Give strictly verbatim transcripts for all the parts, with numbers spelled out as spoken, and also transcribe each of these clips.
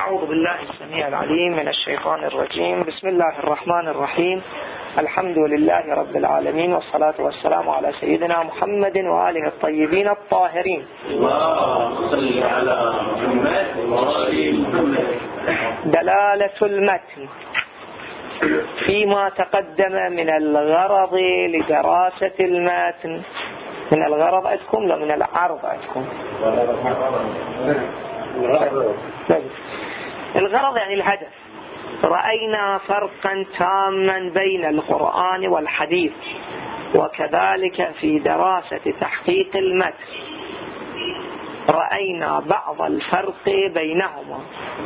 أعوذ بالله السميع العليم من الشيطان الرجيم. بسم الله الرحمن الرحيم. الحمد لله رب العالمين، والصلاة والسلام على سيدنا محمد وآله الطيبين الطاهرين. اللهم صل على محمد وآل محمد. دلالة المتن فيما تقدم من الغرض لدراسة المتن. من الغرض عندكم لا من العرض عندكم؟ الغرض يعني الهدف. رأينا فرقا تاما بين القرآن والحديث، وكذلك في دراسة تحقيق المتن رأينا بعض الفرق بينهما.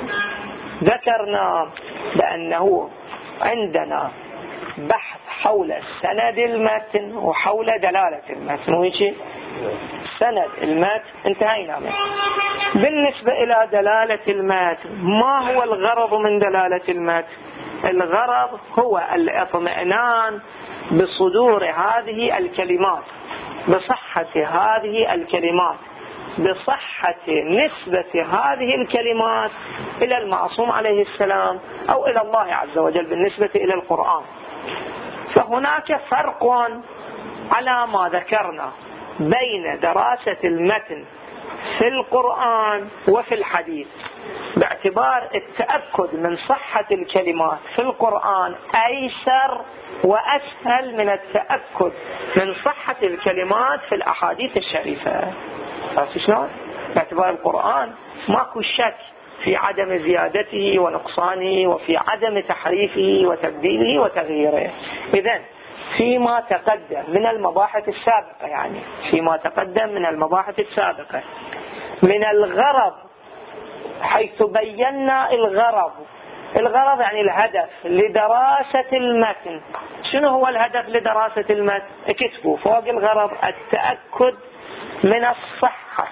ذكرنا بأنه عندنا بحث حول سند المتن وحول دلالة المتن، ويجي سند المتن انتهينا منه. بالنسبة إلى دلالة المتن، ما هو الغرض من دلالة المتن؟ الغرض هو الاطمئنان بصدور هذه الكلمات، بصحة هذه الكلمات، بصحة نسبة هذه الكلمات إلى المعصوم عليه السلام أو إلى الله عز وجل بالنسبة إلى القرآن. فهناك فرق على ما ذكرنا بين دراسة المتن في القرآن وفي الحديث، باعتبار التأكد من صحة الكلمات في القرآن أيسر وأسهل من التأكد من صحة الكلمات في الأحاديث الشريفة. عرفت شلون؟ باعتبار القرآن ماكو شك في عدم زيادته ونقصانه، وفي عدم تحريفه وتبديله وتغييره. إذن فيما تقدم من المباحث السابقة، يعني فيما تقدم من المباحث السابقة من الغرض، حيث بينا الغرض الغرض يعني الهدف لدراسة المتن. شنو هو الهدف لدراسة المتن؟ اكتبوا فوق الغرض التأكد من الصحة،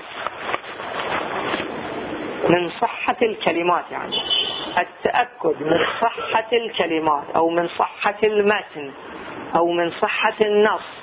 من صحة الكلمات، يعني التأكد من صحة الكلمات أو من صحة المتن أو من صحة النص.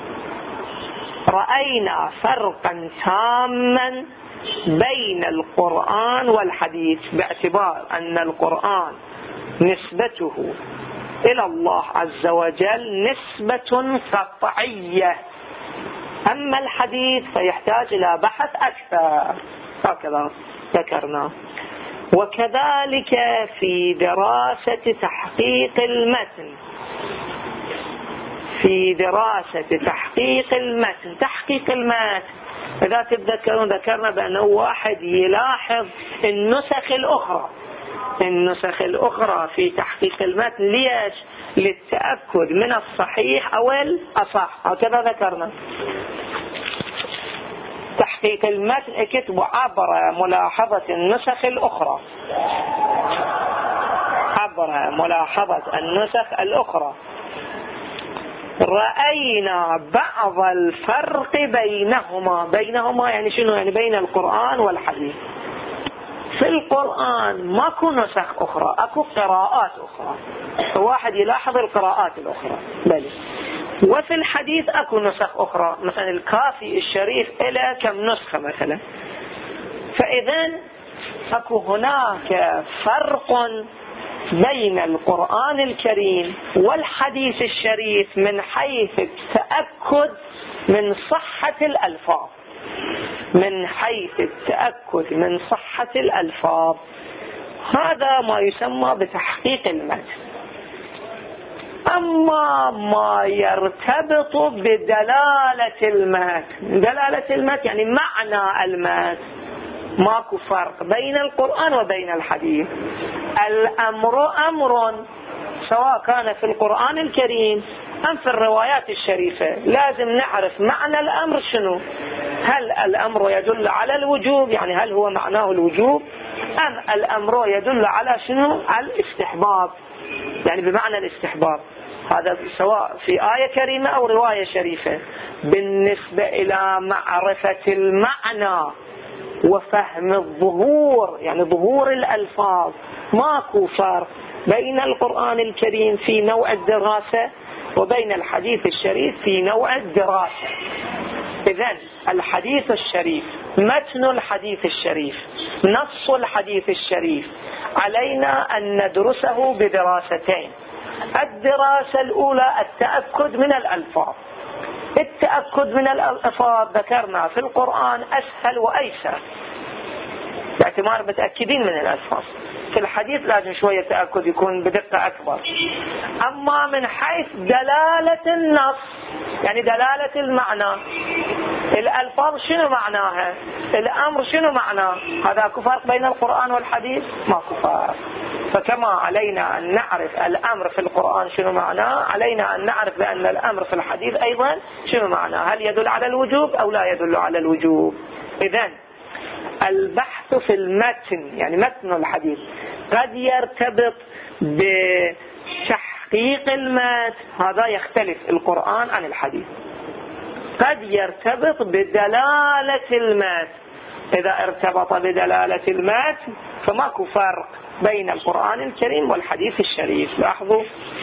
رأينا فرقا تاما بين القرآن والحديث، باعتبار أن القرآن نسبته إلى الله عز وجل نسبة قطعية، أما الحديث فيحتاج إلى بحث أكثر. هكذا ذكرنا. وكذلك في دراسة تحقيق المتن، في دراسة تحقيق المتن تحقيق المتن إذا تتذكرون ذكرنا بأنه واحد يلاحظ النسخ الأخرى النسخ الأخرى في تحقيق المتن. ليش؟ للتأكد من الصحيح أو الأصح. هكذا ذكرنا. تحقيق المتن اكتب عبر ملاحظة النسخ الأخرى، عبر ملاحظة النسخ الأخرى رأينا بعض الفرق بينهما. بينهما يعني شنو؟ يعني بين القرآن والحديث. في القرآن ماكو نسخ أخرى، أكو قراءات أخرى، واحد يلاحظ القراءات الأخرى. بلي. وفي الحديث أكو نسخ أخرى، مثلا الكافي الشريف إلى كم نسخة مثلا. فإذن أكو هناك فرق بين القرآن الكريم والحديث الشريف من حيث التأكد من صحة الألفاظ، من حيث التأكد من صحة الألفاظ. هذا ما يسمى بتحقيق المتن. أما ما يرتبط بدلالة المتن، دلالة المتن يعني معنى المتن، ماكو فرق بين القرآن وبين الحديث. الأمر أمر، سواء كان في القرآن الكريم أم في الروايات الشريفة. لازم نعرف معنى الأمر شنو. هل الأمر يدل على الوجوب، يعني هل هو معناه الوجوب، أم الأمر يدل على شنو؟ على الاستحباب، يعني بمعنى الاستحباب. هذا سواء في آية كريمة أو رواية شريفة. بالنسبة إلى معرفة المعنى وفهم الظهور، يعني ظهور الألفاظ، ماكو فرق بين القرآن الكريم في نوع الدراسة وبين الحديث الشريف في نوع الدراسة. إذن الحديث الشريف، متن الحديث الشريف، نص الحديث الشريف، علينا أن ندرسه بدراستين. الدراسة الأولى التأكد من الألفاظ. التأكد من الألفاظ ذكرنا في القرآن أسهل وأيسر، باعتبار متأكدين من الألفاظ. في الحديث لازم شوية تأكد يكون بدقة أكبر. أما من حيث دلالة النص، يعني دلالة المعنى، الألفاظ شنو معناها، الأمر شنو معناه، هذا فرق بين القرآن والحديث؟ ماكو فرق. فكما علينا أن نعرف الأمر في القرآن شنو معناه، علينا أن نعرف بأن الأمر في الحديث أيضا شنو معناه، هل يدل على الوجوب أو لا يدل على الوجوب. إذن البحث في المتن، يعني متن الحديث، قد يرتبط بتحقيق المتن، هذا يختلف القرآن عن الحديث. قد يرتبط بدلالة المتن، إذا ارتبط بدلالة المتن فماكو فرق بين القرآن الكريم والحديث الشريف. لاحظوا،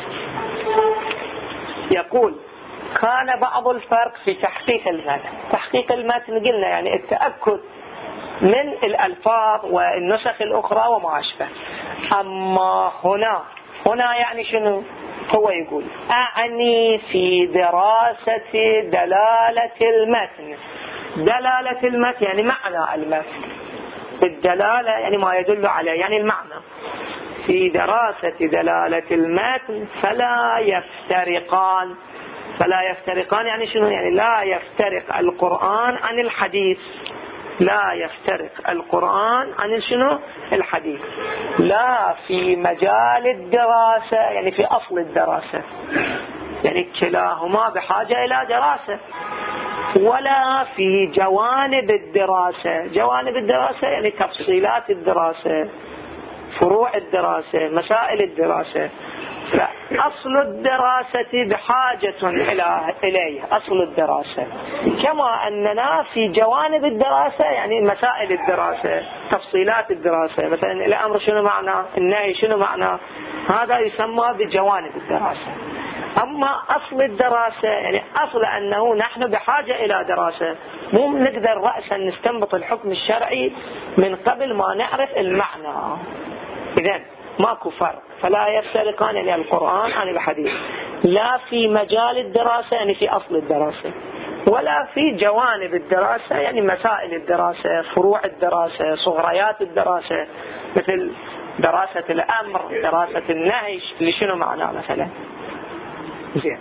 يقول كان بعض الفرق في تحقيق المتن. تحقيق المتن قلنا يعني التأكد من الألفاظ والنسخ الأخرى وما أشبه. أما هنا هنا يعني شنو؟ هو يقول أعني في دراسة دلالة المتن. دلالة المتن يعني معنى المتن، الدلالة يعني ما يدل عليه، يعني المعنى. في دراسة دلالة المتن فلا يفترقان. فلا يفترقان يعني شنو؟ يعني لا يفترق القرآن عن الحديث. لا يفترق القرآن عن شنو؟ الحديث. لا في مجال الدراسة، يعني في أصل الدراسة، يعني كلاهما بحاجة إلى دراسة. ولا في جوانب الدراسة. جوانب الدراسة يعني تفصيلات الدراسة، فروع الدراسة، مسائل الدراسة. فأصل الدراسة بحاجة إلى إليه، أصل الدراسة. كما أننا في جوانب الدراسة يعني مسائل الدراسة، تفصيلات الدراسة، مثلا الأمر شنو معنى، النهي شنو معنى، هذا يسمى بجوانب الدراسة. أما أصل الدراسة يعني أصل أنه نحن بحاجة إلى دراسة، مو نقدر رأسا نستنبط الحكم الشرعي من قبل ما نعرف المعنى. إذن ماكو فرق. فلا يفترقان يعني القرآن عن الحديث، لا في مجال الدراسة يعني في أصل الدراسة، ولا في جوانب الدراسة يعني مسائل الدراسة، فروع الدراسة، صغريات الدراسة، مثل دراسة الأمر، دراسة النهي، اللي شنو معناه مثلا. زين.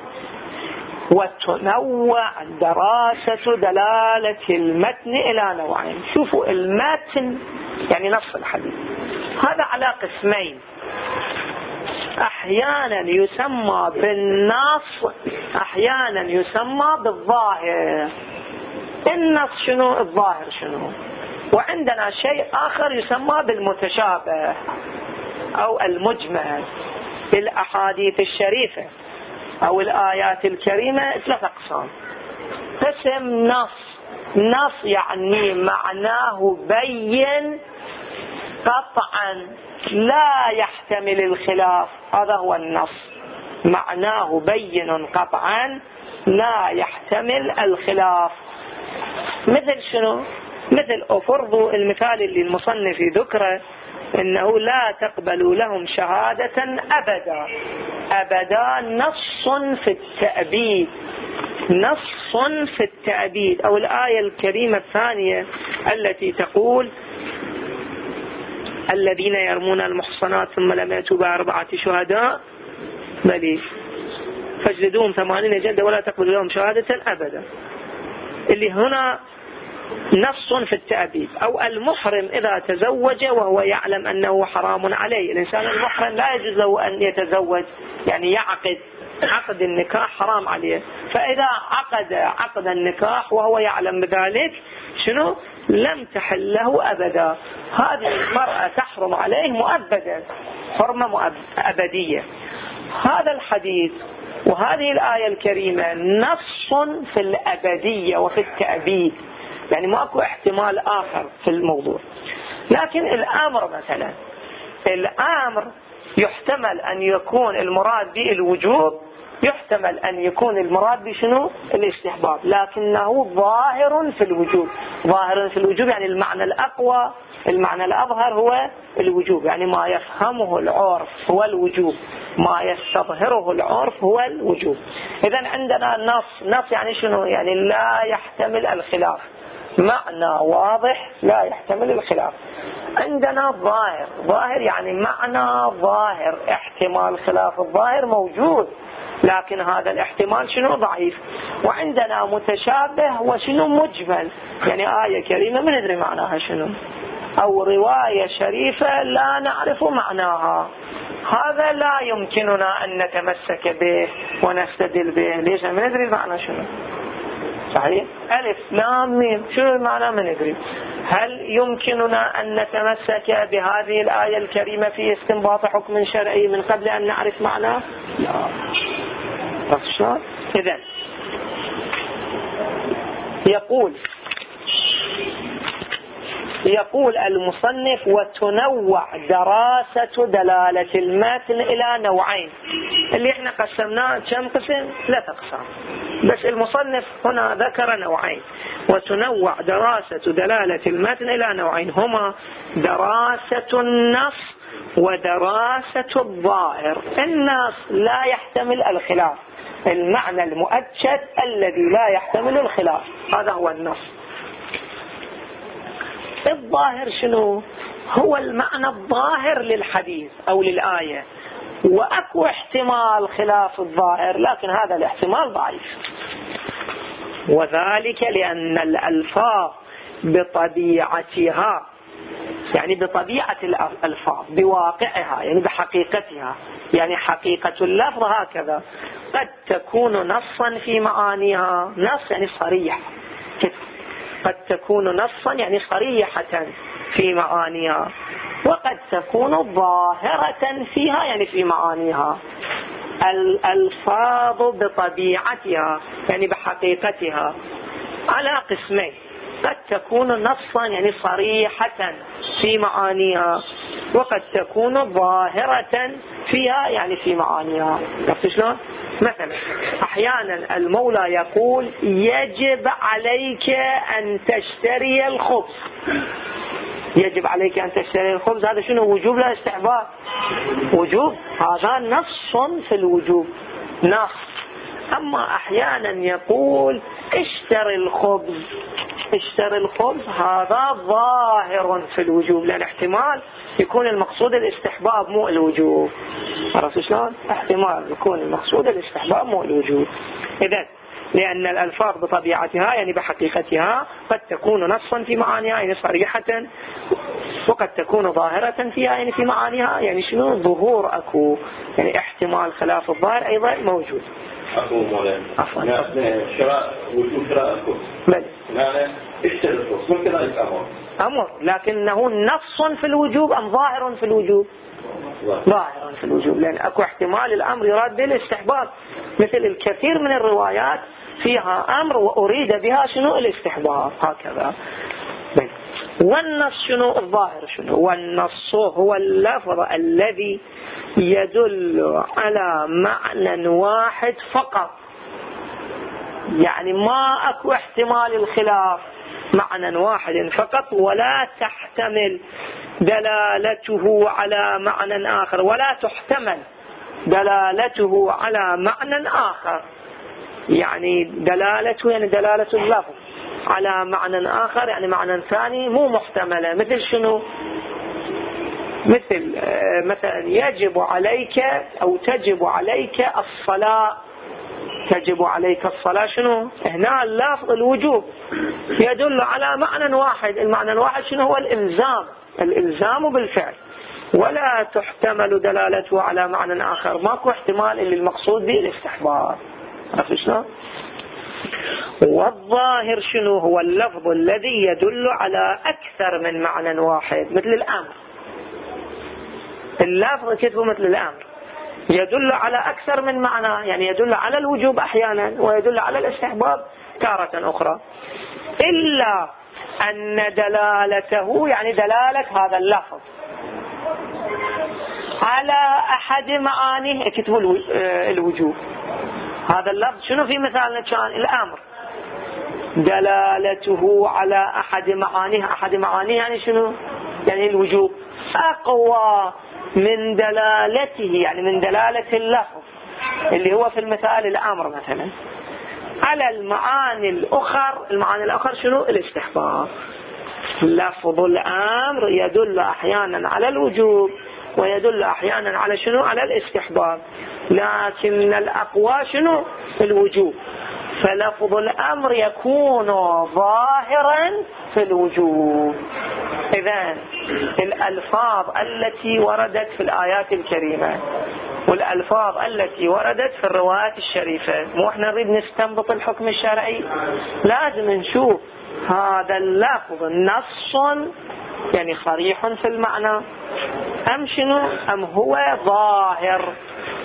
وتنوع دراسة دلالة المتن إلى نوعين. شوفوا، المتن يعني نص الحديث، هذا على قسمين. أحيانا يسمى بالنص، أحيانا يسمى بالظاهر. النص شنو؟ الظاهر شنو؟ وعندنا شيء آخر يسمى بالمتشابه أو المجمل. الأحاديث الشريفة أو الآيات الكريمة ثلاث أقسام. قسم نص، نص يعني معناه بين قطعا لا يحتمل الخلاف، هذا هو النص، معناه بين قطعا لا يحتمل الخلاف. مثل شنو؟ مثل أفرضوا المثال اللي المصنف ذكره، إنه لا تقبلوا لهم شهادة أبدا. أبدا نص في التأبيد، نص في التأبيد. أو الآية الكريمة الثانية التي تقول الذين يرمون المحصنات ثم لم يأتوا بأربعة شهداء بل فاجلدوهم ثمانين جلدة ولا تقبلوا لهم شهادة أبدا، اللي هنا نص في التأبيد. أو المحرم إذا تزوج وهو يعلم أنه حرام عليه. الإنسان المحرم لا يجوز له أن يتزوج، يعني يعقد عقد النكاح حرام عليه. فإذا عقد عقد النكاح وهو يعلم بذلك شنو؟ لم تحل له أبدا. هذه المرأة تحرم عليه مؤبدا، حرمة أبدية. هذا الحديث وهذه الآية الكريمة نص في الأبدية وفي التأبيد، يعني ماكو احتمال آخر في الموضوع. لكن الأمر مثلا، الأمر يحتمل أن يكون المراد به الوجوب، يحتمل أن يكون المراد به شنو؟ الاستحباب، لكنه ظاهر في الوجوب. ظاهر في الوجوب يعني المعنى الأقوى المعنى الأظهر هو الوجوب، يعني ما يفهمه العرف هو الوجوب، ما يستظهره العرف هو الوجوب. إذا عندنا نص، نص يعني شنو؟ يعني لا يحتمل الخلاف، معنى واضح لا يحتمل الخلاف. عندنا ظاهر، ظاهر يعني معنى ظاهر، احتمال خلاف الظاهر موجود، لكن هذا الاحتمال شنو؟ ضعيف. وعندنا متشابه وشنو؟ مجمل، يعني آية كريمة ما ندري معناها شنو، أو رواية شريفة لا نعرف معناها، هذا لا يمكننا أن نتمسك به ونستدل به. ليش؟ ما ندري معنى شنو. صحيح؟ ألف لام ميم شو المعنى؟ ما ندري. هل يمكننا أن نتمسك بهذه الآية الكريمة في استنباط حكم شرعي من قبل أن نعرف معناه؟ لا. شلون؟ إذن يقول يقول المصنف وتنوع دراسة دلالة المتن إلى نوعين، اللي احنا قسمناه كم قسم؟ ثلاثة أقسام، بس المصنف هنا ذكر نوعين. وتنوع دراسة دلالة المتن إلى نوعين، هما دراسة النص ودراسة الظاهر. النص لا يحتمل الخلاف، المعنى المؤكد الذي لا يحتمل الخلاف، هذا هو النص. الظاهر شنو؟ هو المعنى الظاهر للحديث أو للآية، وأكو احتمال خلاف الظاهر، لكن هذا الاحتمال ضعيف، وذلك لأن الألفاظ بطبيعتها، يعني بطبيعة الألفاظ، بواقعها، يعني بحقيقتها، يعني حقيقة اللفظ هكذا، قد تكون نصا في معانيها، نص يعني صريح، قد تكون نصا يعني صريحة في معانيها، وقد تكون ظاهرة فيها يعني في معانيها. الألفاظ بطبيعتها يعني بحقيقتها على قسمين، قد تكون نصا يعني صريحة في معانيها، وقد تكون ظاهرة فيها يعني في معانيها. عرفت شلون؟ مثلا أحيانا المولى يقول يجب عليك أن تشتري الخبز، يجب عليك أن تشتري الخبز، هذا شنو؟ وجوب لا استحباب؟ وجوب، هذا نص في الوجوب، نص. أما أحيانا يقول اشتري الخبز، اشتري الخبز، هذا ظاهر في الوجوب، لأن احتمال يكون المقصود الاستحباب مو الوجوب. عرفت شلون؟ احتمال يكون المقصود الاستحباب مو الوجوب. إذن لأن الألفاظ بطبيعتها يعني بحقيقتها قد تكون نصا في معانيها يعني صريحة، وقد تكون ظاهرة فيها يعني في معانيها، يعني شنو؟ ظهور أكو، يعني احتمال خلاف الظاهر أيضا موجود. أكو مولانا عفوا شراء وجود شراء الخبز، بل يعني اشتري الخبز ممكن ذلك أمر أمر، لكنه نص في الوجوب أم ظاهر في الوجوب؟ ظاهر في الوجوب، لأن أكو احتمال الأمر يراد بالاستحباب، مثل الكثير من الروايات فيها أمر وأريد بها شنو؟ الاستحباب، هكذا. بل والنص شنو؟ الظاهر شنو؟ والنص هو اللفظ الذي يدل على معنى واحد فقط، يعني ما أكو احتمال الخلاف، معنى واحد فقط، ولا تحتمل دلالته على معنى آخر، ولا تحتمل دلالته على معنى آخر، يعني دلالته يعني دلالة اللفظ على معنى آخر، يعني معنى ثاني مو محتملة. مثل شنو؟ مثل مثلا يجب عليك أو تجب عليك الصلاة، تجب عليك الصلاة، شنو؟ هنا اللفظ الوجوب يدل على معنى واحد، المعنى الواحد شنو؟ هو الإلزام، الإلزام بالفعل، ولا تحتمل دلالته على معنى آخر، ماكو احتمال اللي المقصود به الاستحباب. عرفت شلون؟ والظاهر شنو؟ هو اللفظ الذي يدل على أكثر من معنى واحد، مثل الأمر، اللفظ كتبه مثل الأمر يدل على أكثر من معنى، يعني يدل على الوجوب أحيانا ويدل على الاستحباب تارة أخرى، إلا أن دلالته يعني دلالة هذا اللفظ على أحد معانيه كتبه الوجوب. هذا اللفظ شنو في مثالنا كان؟ الأمر، دلالته على أحد معانيه، أحد معانيه يعني شنو؟ يعني الوجوب أقوى من دلالته، يعني من دلالة اللفظ اللي هو في المثال الأمر مثلا على المعاني الأخر. المعاني الأخر شنو؟ الاستحباب. لفظ الأمر يدل أحيانا على الوجوب ويدل أحيانا على شنو؟ على الاستحباب، لكن الأقوى شنو؟ الوجوب. فلفظ الأمر يكون ظاهرا في الوجوب. إذن الألفاظ التي وردت في الآيات الكريمة والألفاظ التي وردت في الروايات الشريفة، مو احنا نريد نستنبط الحكم الشرعي، لازم نشوف هذا اللفظ نص يعني صريح في المعنى أم شنو؟ أم هو ظاهر،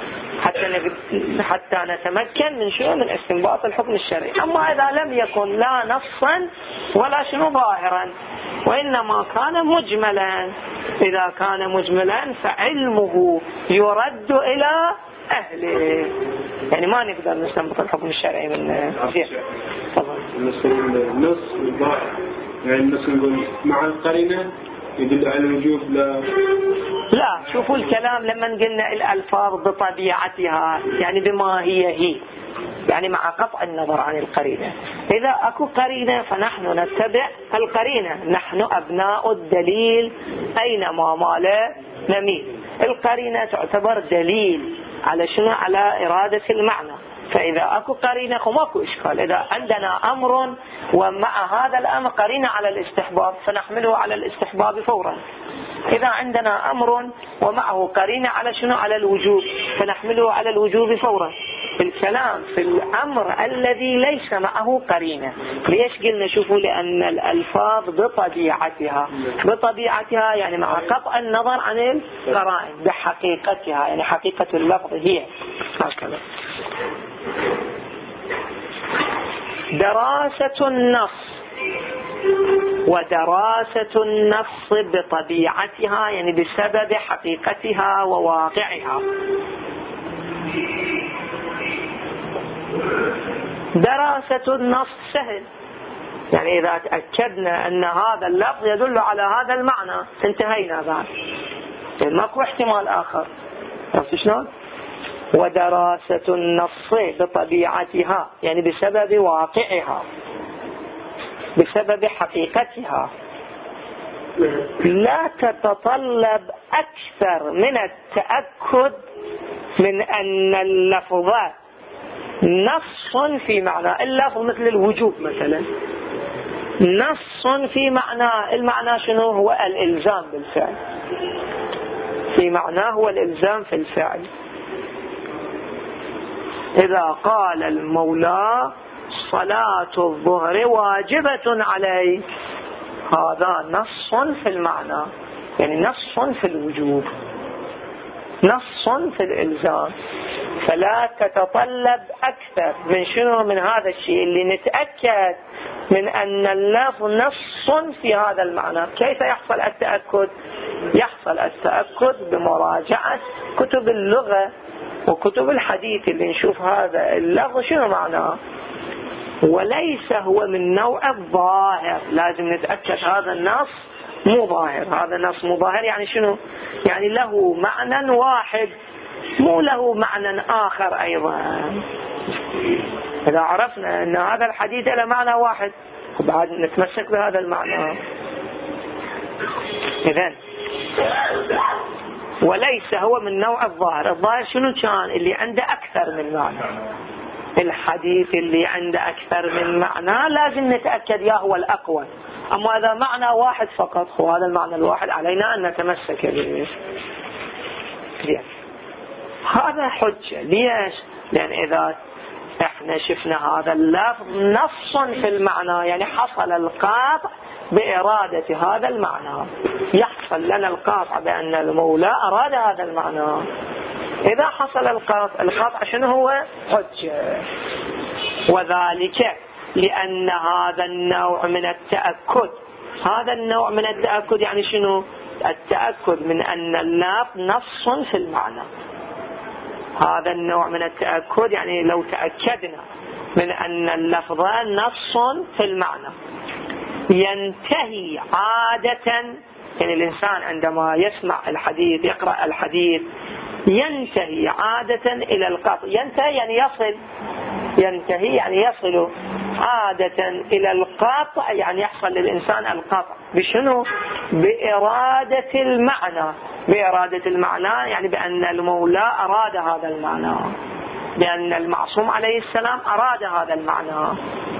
حتى حتى نتمكن من شنو؟ من استنباط الحكم الشرعي. أما إذا لم يكن لا نصا ولا شنو ظاهرا وإنما كان مجملا، إذا كان مجملا فعلمه يرد إلى أهله، يعني ما نقدر نستنبط الحكم الشرعي من زين. طبعا النص والظاهر، يعني النص نقول مع القرينة يدل على الوجوب. لا لا شوفوا الكلام لما قلنا الألفاظ بطبيعتها يعني بما هي هي، يعني مع قطع النظر عن القرينة. إذا أكو قرينة فنحن نتبع القرينة، نحن أبناء الدليل أينما مال نميل. القرينة تعتبر دليل على شنو؟ على إرادة المعنى. فإذا أكو قرينة فماكو إشكال. إذا عندنا أمر ومع هذا الأمر قرينة على الاستحباب فنحمله على الاستحباب فورا. إذا عندنا أمر ومعه قرينة على شنو؟ على الوجوب فنحمله على الوجوب فورا. الكلام في الأمر الذي ليس معه قرينة. ليش قلنا؟ شوفوا لأن الألفاظ بطبيعتها بطبيعتها يعني مع قطع النظر عن القرائن بحقيقتها، يعني حقيقة اللفظ هي هكذا. دراسة النص ودراسة النص بطبيعتها يعني بسبب حقيقتها وواقعها. دراسة النص سهل، يعني إذا تأكدنا أن هذا اللفظ يدل على هذا المعنى انتهينا بعد، يعني ماكو احتمال آخر. عرفت شلون؟ ودراسة النص بطبيعتها يعني بسبب واقعها بسبب حقيقتها لا تتطلب أكثر من التأكد من أن اللفظ نص في معنى. اللفظ مثل الوجوب مثلا نص في معنى. المعنى شنو؟ هو الإلزام بالفعل، في معناه هو الإلزام في الفعل. إذا قال المولى صلاة الظهر واجبة عليك، هذا نص في المعنى، يعني نص في الوجوب، نص في الإلزام. فلا تتطلب أكثر من شنو؟ من هذا الشيء اللي نتأكد من أن اللفظ نص في هذا المعنى. كيف يحصل التأكد؟ يحصل التأكد بمراجعة كتب اللغة وكتب الحديث اللي نشوف هذا اللفظ شنو معناه، وليس هو من نوع الظاهر. لازم نتأكد هذا النص مو ظاهر. هذا النص مو ظاهر يعني شنو؟ يعني له معنى واحد مو له معنى آخر أيضا. إذا عرفنا أن هذا الحديث له معنى واحد بعد نتمسك بهذا المعنى. إذن وليس هو من نوع الظاهر. الظاهر شنو كان؟ اللي عنده أكثر من معنى. الحديث اللي عنده أكثر من معنى لازم نتأكد يا هو الأقوى. أما إذا معنى واحد فقط هو هذا المعنى الواحد علينا أن نتمسك به. هذا حجة. ليش؟ لأن إذا احنا شفنا هذا اللفظ نص في المعنى يعني حصل القاطع بإرادة هذا المعنى، يحصل لنا القاطع بأن المولى أراد هذا المعنى. إذا حصل القاطع، القاطع شنو هو؟ حجة. وذلك لأن هذا النوع من التأكد، هذا النوع من التأكد يعني شنو؟ التأكد من أن اللفظ نص في المعنى. هذا النوع من التأكد يعني لو تأكدنا من أن اللفظ نص في المعنى ينتهي عادة يعني الإنسان عندما يسمع الحديث يقرأ الحديث ينتهي عادة إلى القطع. ينتهي يعني يصل، ينتهي يعني يصل عادة إلى القطع، يعني يحصل للإنسان القطع. بشنو؟ بإرادة المعنى. بإرادة المعنى يعني بأن المولى أراد هذا المعنى، بأن المعصوم عليه السلام أراد هذا المعنى،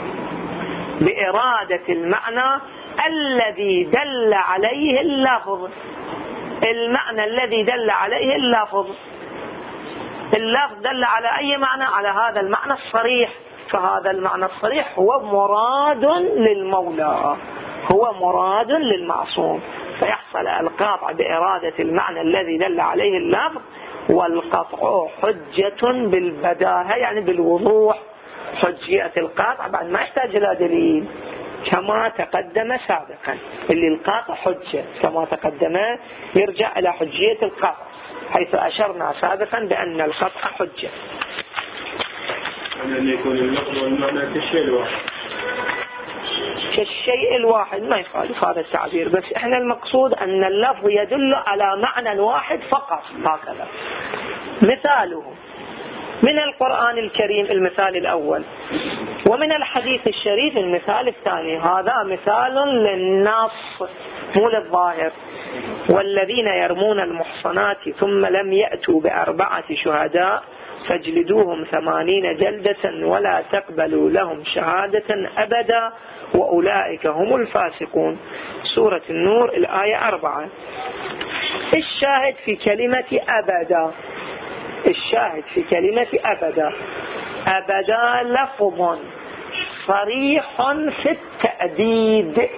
بإرادة المعنى الذي دل عليه اللفظ. المعنى الذي دل عليه اللفظ، اللفظ دل على أي معنى؟ على هذا المعنى الصريح. فهذا المعنى الصريح هو مراد للمولى، هو مراد للمعصوم، فيحصل القطع بإرادة المعنى الذي دل عليه اللفظ. والقطع حجة بالبداهة يعني بالوضوح، حجية القطع بعد ما يحتاج إلى دليل كما تقدم سابقا. اللي القطع حجة كما تقدم يرجع إلى حجية القطع، حيث أشرنا سابقا بأن القطع حجة. أن يكون اللفظ والمعنى كالشيء الواحد، كالشيء الواحد ما يخالف هذا التعبير، بس احنا المقصود أن اللفظ يدل على معنى واحد فقط هكذا. مثاله من القرآن الكريم المثال الأول، ومن الحديث الشريف المثال الثاني. هذا مثال للنص مو للظاهر. والذين يرمون المحصنات ثم لم يأتوا بأربعة شهداء فاجلدوهم ثمانين جلدة ولا تقبلوا لهم شهادة أبدا وأولئك هم الفاسقون. سورة النور الآية أربعة. الشاهد في كلمة أبدا، الشاهد في كلمة أبدا، أبدا لفظ صريح في التأبيد.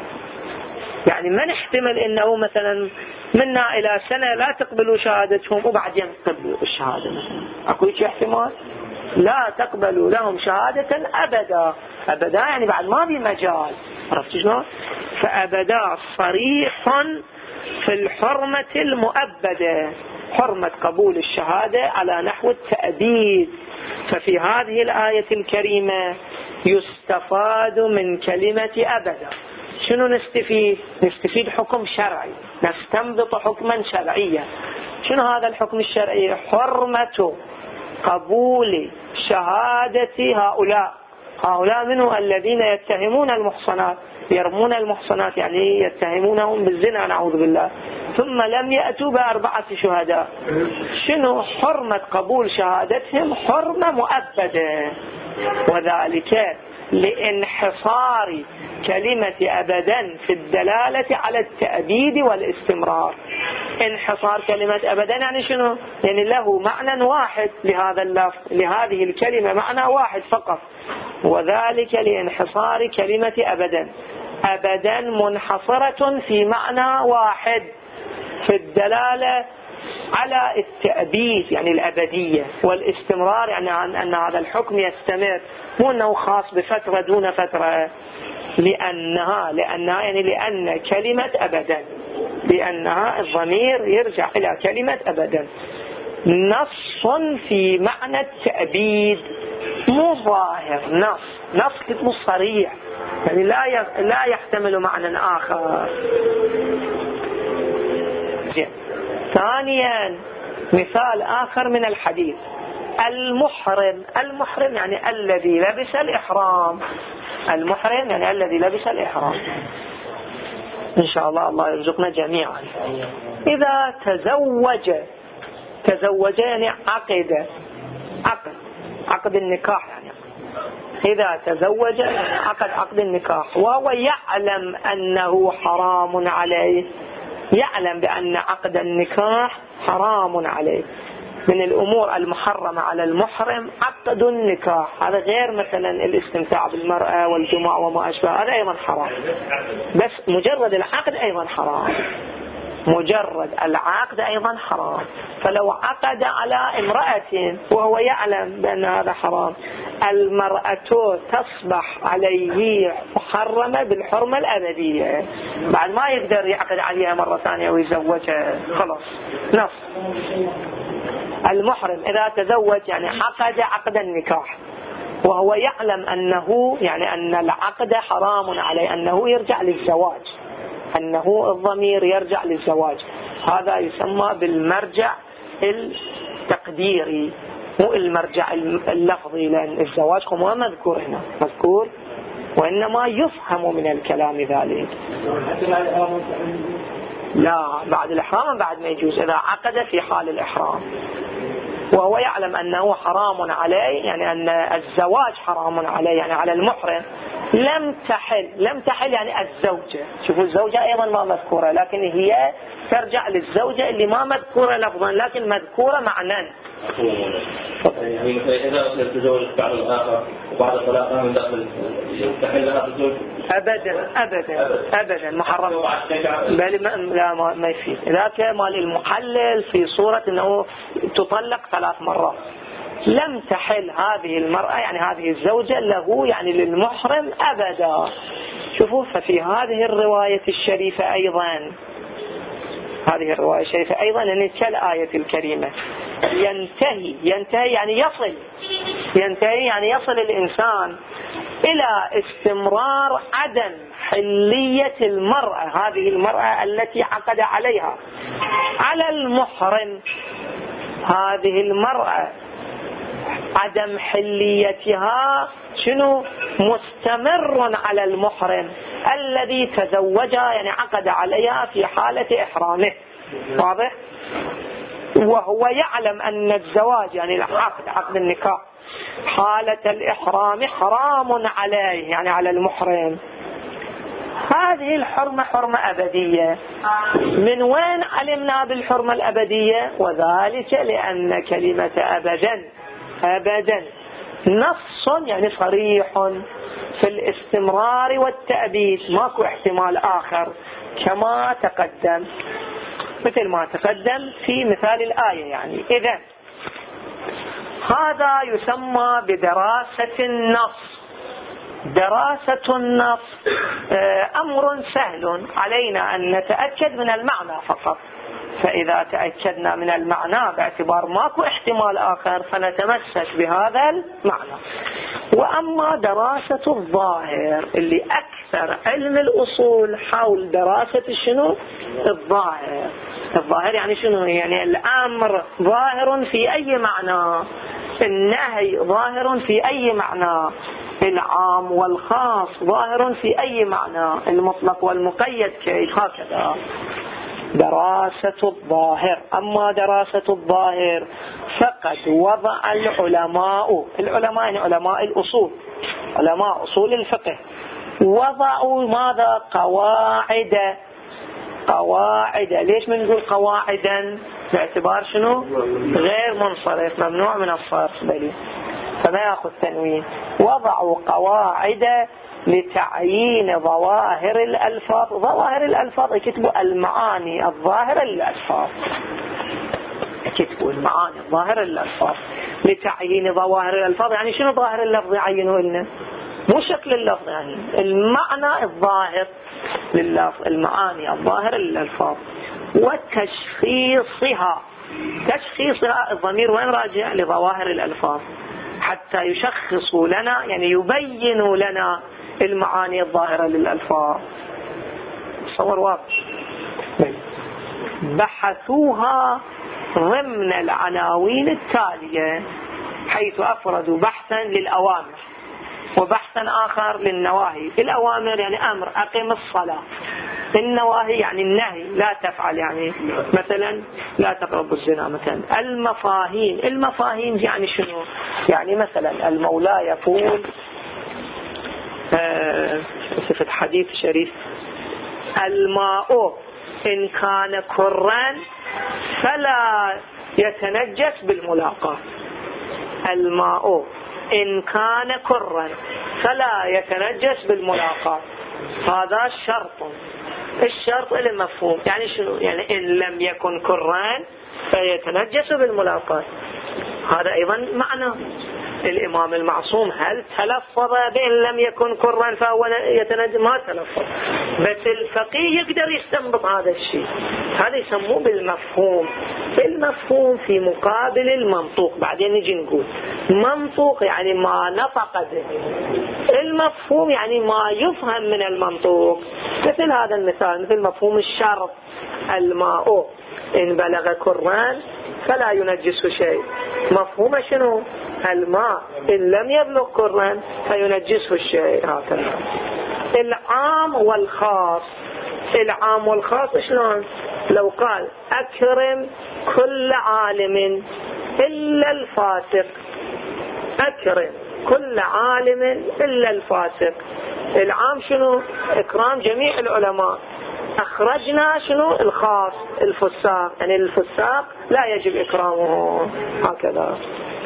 يعني ما نحتمل إنه مثلا منا إلى سنة لا تقبلوا شهادتهم وبعدين تقبلوا الشهادة مثلا. أكو شيء احتمال؟ لا تقبلوا لهم شهادة أبدا. أبدا يعني بعد ما في مجال. عرفت شلون؟ فأبدا صريح في الحرمة المؤبدة، حرمة قبول الشهادة على نحو التأبيد. ففي هذه الآية الكريمة يستفاد من كلمة أبدا. شنو نستفيد؟ نستفيد حكم شرعي، نستنبط حكما شرعيا. شنو هذا الحكم الشرعي؟ حرمة قبول شهادة هؤلاء. هؤلاء منه الذين يتهمون المحصنات، يرمون المحصنات يعني يتهمونهم بالزنا نعوذ بالله، ثم لم يأتوا بأربعة شهداء. شنو حرمة قبول شهادتهم؟ حرمة مؤبدة، وذلك لانحصار كلمة أبدا في الدلالة على التأبيد والاستمرار. انحصار كلمة أبدا يعني شنو؟ يعني له معنى واحد لهذا اللفظ، لهذه الكلمة معنى واحد فقط، وذلك لانحصار كلمة أبدا. أبدا منحصرة في معنى واحد في الدلالة على التأبيد يعني الأبدية، والاستمرار يعني عن أن هذا الحكم يستمر، مو أنه خاص بفترة دون فترة. لأنها لأنها يعني لأن كلمة أبدا، لأنها الضمير يرجع إلى كلمة أبدا. نص في معنى التأبيد مو ظاهر، نص نص مو صريح يعني لا لا يحتمل معنى آخر. زين. ثانيا مثال آخر من الحديث، المحرم. المحرم يعني الذي لبس الإحرام. المحرم يعني الذي لبس الإحرام. إن شاء الله الله يرزقنا جميعا. إذا تزوج، تزوج يعني عقد، عقد عقد النكاح يعني. إذا تزوج عقد عقد النكاح وهو يعلم أنه حرام عليه، يعلم بأن عقد النكاح حرام عليه. من الأمور المحرمة على المحرم عقد النكاح، هذا غير مثلا الاستمتاع بالمرأة والجماع وما أشبه، هذا أيضا حرام. بس مجرد العقد أيضا حرام، مجرد العقد أيضا حرام. فلو عقد على امرأة وهو يعلم بأن هذا حرام، المرأة تصبح عليه محرمة بالحرمة الأبدية، بعد ما يقدر يعقد عليها مرة ثانية ويزوجها خلاص. نص المحرم إذا تزوج يعني عقد عقد النكاح وهو يعلم أنه يعني أن العقد حرام عليه، أنه يرجع للزواج، أنه الضمير يرجع للزواج، هذا يسمى بالمرجع التقديري مو المرجع اللفظي، لأن الزواج هو مذكور هنا مذكور، وإنما يفهم من الكلام ذلك. لا بعد الإحرام بعد ما يجوز إذا عقد في حال الإحرام وهو يعلم أنه حرام عليه، يعني أن الزواج حرام عليه يعني على المحرم، لم تحل لم تحل يعني الزوجة. شوفوا الزوجة أيضا ما مذكورة، لكن هي ترجع للزوجة اللي ما مذكورة لفظا لكن مذكورة معنى. يعني إذا تزوج بعد الآخر وبعد طلاقها من داخل تحل لها الزوج؟ أبدا أبدا أبدا محرم، بل ما لا ما, ما يفيد. ذاك مال المحلل في صورة أنه تطلق ثلاث مرات، لم تحل هذه المرأة يعني هذه الزوجة له يعني للمحرم أبدا. شوفوا ففي هذه الرواية الشريفة أيضا هذه الرواية الشريفة أيضا يعني كالآية الكريمة ينتهي ينتهي يعني يصل ينتهي يعني يصل الإنسان إلى استمرار عدم حلية المرأة، هذه المرأة التي عقد عليها على المحرم، هذه المرأة عدم حليتها شنو مستمر على المحرم الذي تزوجها يعني عقد عليها في حالة إحرامه. واضح؟ وهو يعلم أن الزواج يعني العقد عقد النكاح حالة الإحرام حرام عليه يعني على المحرم. هذه الحرمة حرمة أبدية. من وين علمنا بالحرمة الأبدية؟ وذلك لأن كلمة أبدا أبدا نص يعني صريح في الاستمرار والتأبيد، ماكو احتمال آخر كما تقدم، مثل ما تقدم في مثال الآية. يعني إذن هذا يسمى بدراسة النص. دراسة النص أمر سهل علينا أن نتأكد من المعنى فقط، فإذا تأكدنا من المعنى باعتبار ماكو احتمال آخر فنتمسك بهذا المعنى. وأما دراسة الظاهر اللي أكثر علم الأصول حول دراسة شنو الظاهر. الظاهر يعني شنو؟ يعني الأمر ظاهر في أي معنى، النهي ظاهر في أي معنى، العام والخاص ظاهر في أي معنى، المطلق والمقيد كيف، هكذا دراسة الظاهر. أما دراسة الظاهر فقد وضع العلماء العلماء يعني علماء الأصول علماء أصول الفقه وضعوا ماذا؟ قواعد. قواعد ليش من نقول قواعدا؟ باعتبار شنو؟ غير منصرف، ممنوع من الصرف بلي فما يأخذ تنوين. وضعوا قواعد لتعيين ظواهر الألفاظ. ظواهر الألفاظ يكتبوا المعاني الظاهرة للألفاظ، يكتبوا المعاني الظاهرة للألفاظ لتعيين ظواهر الألفاظ. يعني شنو ظاهر اللفظ يعينوا لنا؟ مو شكل اللفظ، يعني المعنى الظاهر لللفظ، المعاني الظاهرة للألفاظ وتشخيصها. تشخيصها الضمير وين راجع؟ لظواهر الألفاظ، حتى يشخصوا لنا يعني يبينوا لنا المعاني الظاهرة للألفاظ. تصور واضح. بحثوها ضمن العناوين التالية، حيث أفردوا بحثا للأوامر وبحثا آخر للنواهي. الأوامر يعني أمر أقم الصلاة، النواهي يعني النهي لا تفعل، يعني مثلا لا تقربوا الزنا مثلا. المفاهيم المفاهيم يعني شنو؟ يعني مثلا المولى يقول آه صفة حديث شريف الماء إن كان كرا فلا يتنجس بالملاقاة. الماء إن كان كرا فلا يتنجس بالملاقاة، هذا شرط. الشرط له مفهوم، يعني شنو؟ يعني إن لم يكن كرا فيتنجس بالملاقاة، هذا أيضا معنى. الإمام المعصوم هل تلفظ بإن لم يكن كرا فهو يتنجس؟ ما تلفظ، بس الفقيه يقدر يستنبط هذا الشيء. هذا يسموه بالمفهوم. المفهوم في مقابل المنطوق. بعدين نجي نقول منطوق يعني ما نطق به، المفهوم يعني ما يفهم من المنطوق. مثل هذا المثال، مثل مفهوم الشرط: الماء إن بلغ كران فلا ينجسه شيء. مفهوم شنو؟ الماء إن لم يبلغ كران فينجسه الشيء. هكذا. العام والخاص. العام والخاص شلون؟ لو قال أكرم كل عالم إلا الفاسق، أكرم كل عالم إلا الفاسق. العام شنو؟ إكرام جميع العلماء. أخرجنا شنو؟ الخاص، الفساق، يعني الفساق لا يجب إكرامه. هكذا.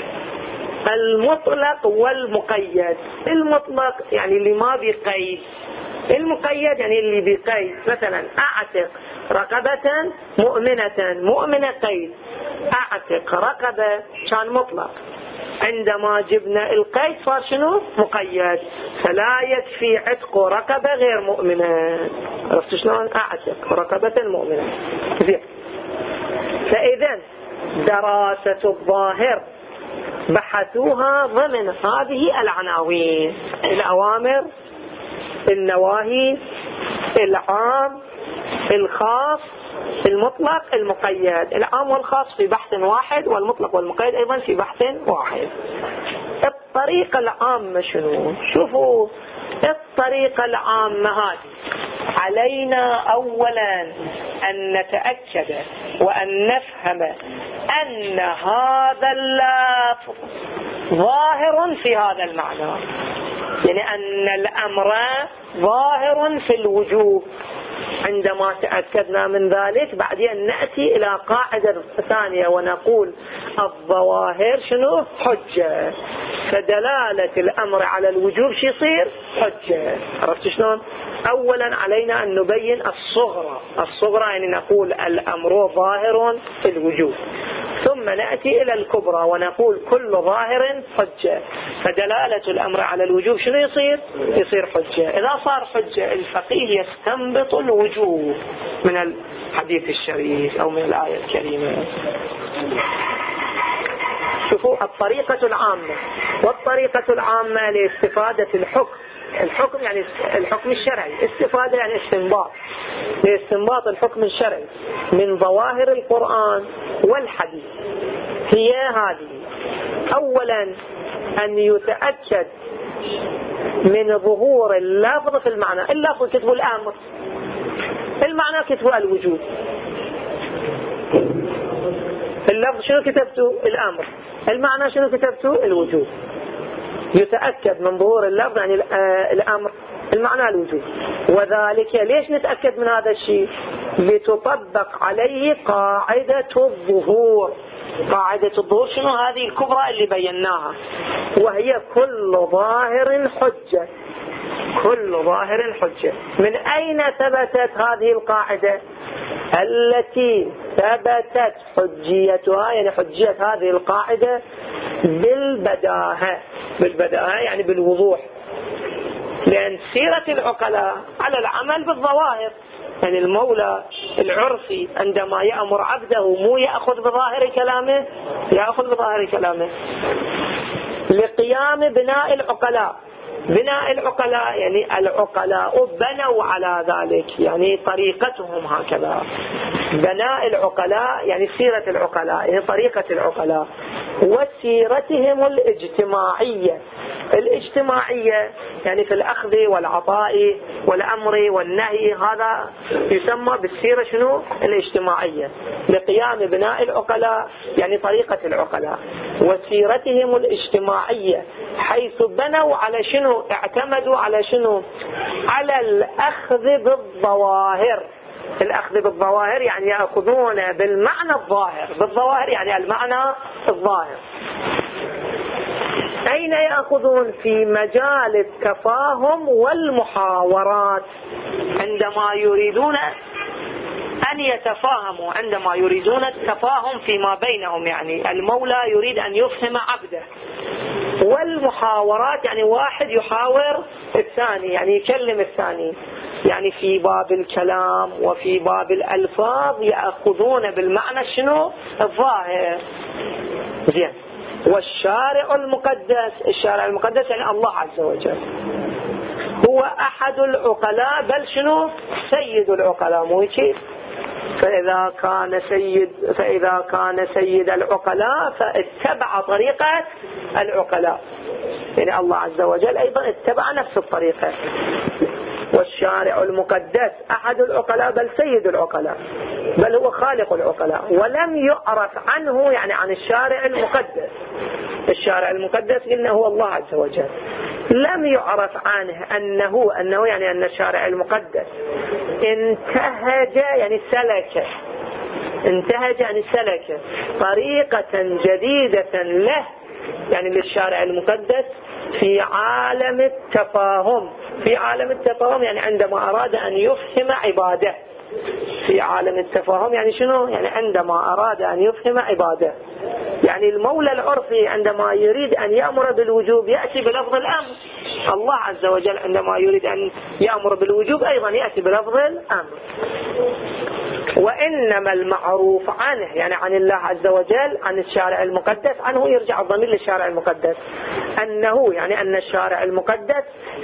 المطلق والمقيد. المطلق يعني اللي ما بيقيد، المقيد يعني اللي بيقيد. مثلا أعتق رقبة مؤمنة، مؤمنة قيد، أعتق رقبة كان مطلق، عندما جبنا القيد صار شنو؟ مقيد. فلا يكفي عتق رقبة غير مؤمنة. عرفت شلون؟ أعتق رقبة مؤمنة. زين. فإذا دراسة الظاهر بحثوها ضمن هذه العناوين: الأوامر، النواهي، العام، الخاص، المطلق، المقيد. العام والخاص في بحث واحد، والمطلق والمقيد أيضا في بحث واحد. الطريقة العامة شنو؟ شوفوا الطريقة العامة هذه علينا أولا أن نتأكد وأن نفهم أن هذا اللفظ ظاهر في هذا المعنى، يعني أن الأمر ظاهر في الوجوب. عندما تأكدنا من ذلك بعدين نأتي إلى قاعدة ثانية ونقول الظواهر شنو؟ حجة. فدلالة الأمر على الوجوب شو يصير؟ حجة. عرفت شلون؟ أولا علينا أن نبين الصغرى. الصغرى يعني نقول الأمر ظاهر في الوجوب، ثم نأتي إلى الكبرى ونقول كل ظاهر حجة. فدلالة الأمر على الوجوب شنو يصير؟ يصير حجة. إذا صار حجة الفقيه يستنبط الوجوب من الحديث الشريف أو من الآية الكريمة. شوفوا الطريقة العامة. والطريقة العامة لاستفادة الحكم. الحكم يعني الحكم الشرعي، استفادة يعني استنباط، لاستنباط الحكم الشرعي من ظواهر القرآن والحديث هي هذه: أولا أن يتأكد من ظهور اللفظ في المعنى. اللفظ كتبوا الأمر، المعنى كتبوا الوجوب. اللفظ شنو كتبتوا؟ الأمر. المعنى شنو كتبتوا؟ الوجوب. يتأكد من ظهور اللفظ يعني الأمر، المعنى الوجوب. وذلك ليش نتأكد من هذا الشيء؟ لتطبق عليه قاعدة الظهور. قاعدة الظهور شنو؟ هذه الكبرى اللي بيناها، وهي كل ظاهر حجة. كل ظاهر حجة. من أين ثبتت هذه القاعدة؟ التي ثبتت حجيتها، يعني حجية هذه القاعدة بالبداهة. بالبداهة يعني بالوضوح، لأن سيرة العقلاء على العمل بالظواهر. يعني المولى العرفي عندما يأمر عبده مو يأخذ بظاهر كلامه، يأخذ بظاهر كلامه لقيام بناء العقلاء. بناء العقلاء يعني العقلاء بنوا على ذلك، يعني طريقتهم هكذا. بناء العقلاء يعني سيرة العقلاء، يعني طريقة العقلاء. وسيرتهم الاجتماعية. الاجتماعية يعني في الأخذ والعطاء والأمر والنهي، هذا يسمى بالسيرة شنو؟ الاجتماعية. لقيام بناء العقلاء يعني طريقة العقلاء. وسيرتهم الاجتماعية حيث بنوا على شنو؟ اعتمدوا على شنو؟ على الأخذ بالظواهر. الأخذ بالظواهر يعني يأخذون بالمعنى الظاهر، بالظواهر يعني المعنى الظاهر. أين يأخذون؟ في مجال التفاهم والمحاورات. عندما يريدون أن يتفاهموا، عندما يريدون التفاهم فيما بينهم، يعني المولى يريد أن يفهم عبده والمحاورات يعني واحد يحاور الثاني، يعني يكلم الثاني، يعني في باب الكلام وفي باب الألفاظ يأخذون بالمعنى شنو الظاهر. زين. والشارع المقدس، الشارع المقدس يعني الله عز وجل، هو أحد العقلاء، بل شنو سيد العقلاء، مو هيك؟ فإذا كان سيد فإذا كان سيد العقلاء فاتبع طريقة العقلاء، يعني الله عز وجل أيضا اتبع نفس الطريقة. والشارع المقدس أحد العقلاء بل سيد العقلاء، بل هو خالق العقلاء، ولم يعرف عنه يعني عن الشارع المقدس. الشارع المقدس قلنا هو الله عز وجل، لم يعرف عنه أنه أنه يعني أن الشارع المقدس انتهج يعني سلك، انتهج يعني سلك طريقة جديدة له، يعني للشارع المقدس في عالم التفاهم. في عالم التفاهم يعني عندما أراد أن يفهم عباده. في عالم التفاهم يعني شنو؟ يعني عندما أراد أن يفهم عباده، يعني المولى العرفي عندما يريد أن يأمر بالوجوب يأتي بلفظ الأمر. الله عز وجل عندما يريد أن يأمر بالوجوب أيضا يأتي بلفظ الأمر. وإنما المعروف عنه يعني عن الله عز وجل، عن الشارع المقدس، عنه يرجع الضمير للشارع المقدس، أنه يعني أن الشارع المقدس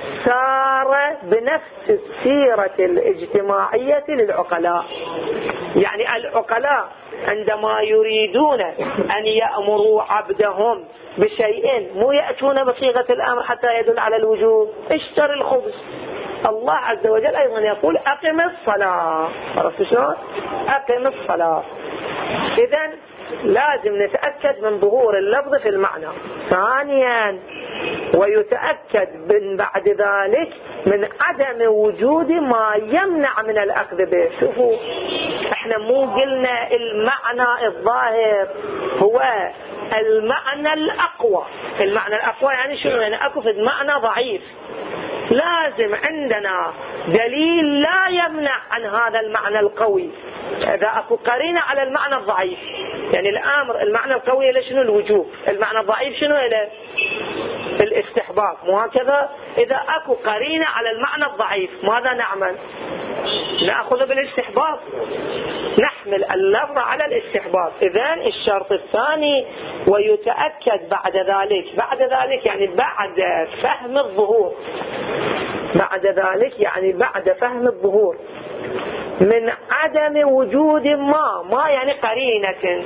سار بنفس السيرة الاجتماعية للعقلاء. يعني العقلاء عندما يريدون أن يأمروا عبدهم بشيء مو يأتون بصيغة الأمر حتى يدل على الوجوب، اشتر الخبز. الله عز وجل أيضا يقول أقم الصلاة، عرفت شلون؟ أقم الصلاة. إذن لازم نتأكد من ظهور اللفظ في المعنى. ثانيا ويتأكد من بعد ذلك من عدم وجود ما يمنع من الأخذ به. شوفوا احنا مو قلنا المعنى الظاهر هو المعنى الأقوى. المعنى الأقوى يعني شنو؟ يعني أكو في معنى ضعيف، لازم عندنا دليل لا يمنع عن هذا المعنى القوي. إذا أكو قرينة على المعنى الضعيف، يعني الأمر المعنى القوي له شنو؟ الوجوب. المعنى الضعيف شنو له؟ الاستحباب، مو هكذا؟ إذا أكو قرينة على المعنى الضعيف ماذا نعمل؟ نأخذ بالاستحباب، نحمل اللفظ على الاستحباب. إذن الشرط الثاني ويتأكد بعد ذلك، بعد ذلك يعني بعد فهم الظهور، بعد ذلك يعني بعد فهم الظهور من عدم وجود ما، ما يعني قرينة،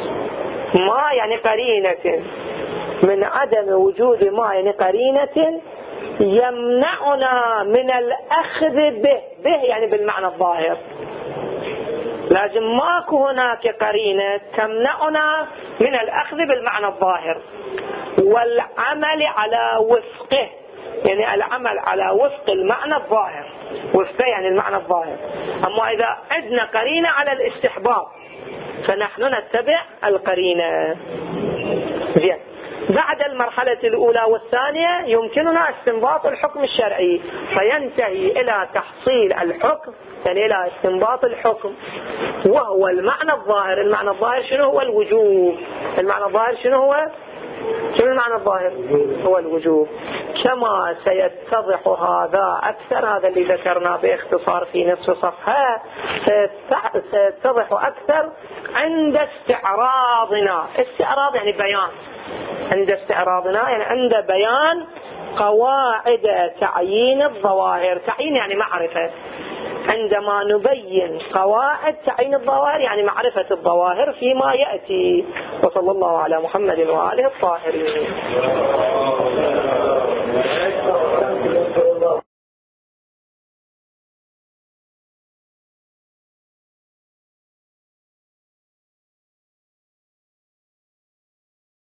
ما يعني قرينة، من عدم وجود ما يعني قرينة يمنعنا من الأخذ به. به يعني بالمعنى الظاهر، لازم ماكو هناك قرينة تمنعنا من الأخذ بالمعنى الظاهر والعمل على وفقه، يعني العمل على وفق المعنى الظاهر. وفقه يعني المعنى الظاهر. أما إذا عندنا قرينة على الاستحباب فنحن نتبع القرينة. زين. بعد المرحلة الأولى والثانية يمكننا استنباط الحكم الشرعي، فينتهي إلى تحصيل الحكم، يعني إلى استنباط الحكم، وهو المعنى الظاهر. المعنى الظاهر شنو هو؟ الوجوب. المعنى الظاهر شنو هو؟ شنو المعنى الظاهر؟ هو الوجوب. كما سيتضح هذا أكثر، هذا اللي ذكرناه باختصار في نصف صفحة، سيتضح أكثر عند استعراضنا. استعراض يعني بيان. عند استعراضنا يعني عند بيان قواعد تعيين الظواهر. تعيين يعني معرفة. عندما نبين قواعد تعيين الظواهر يعني معرفة الظواهر فيما يأتي. وصلى الله على محمد وآله الطاهرين.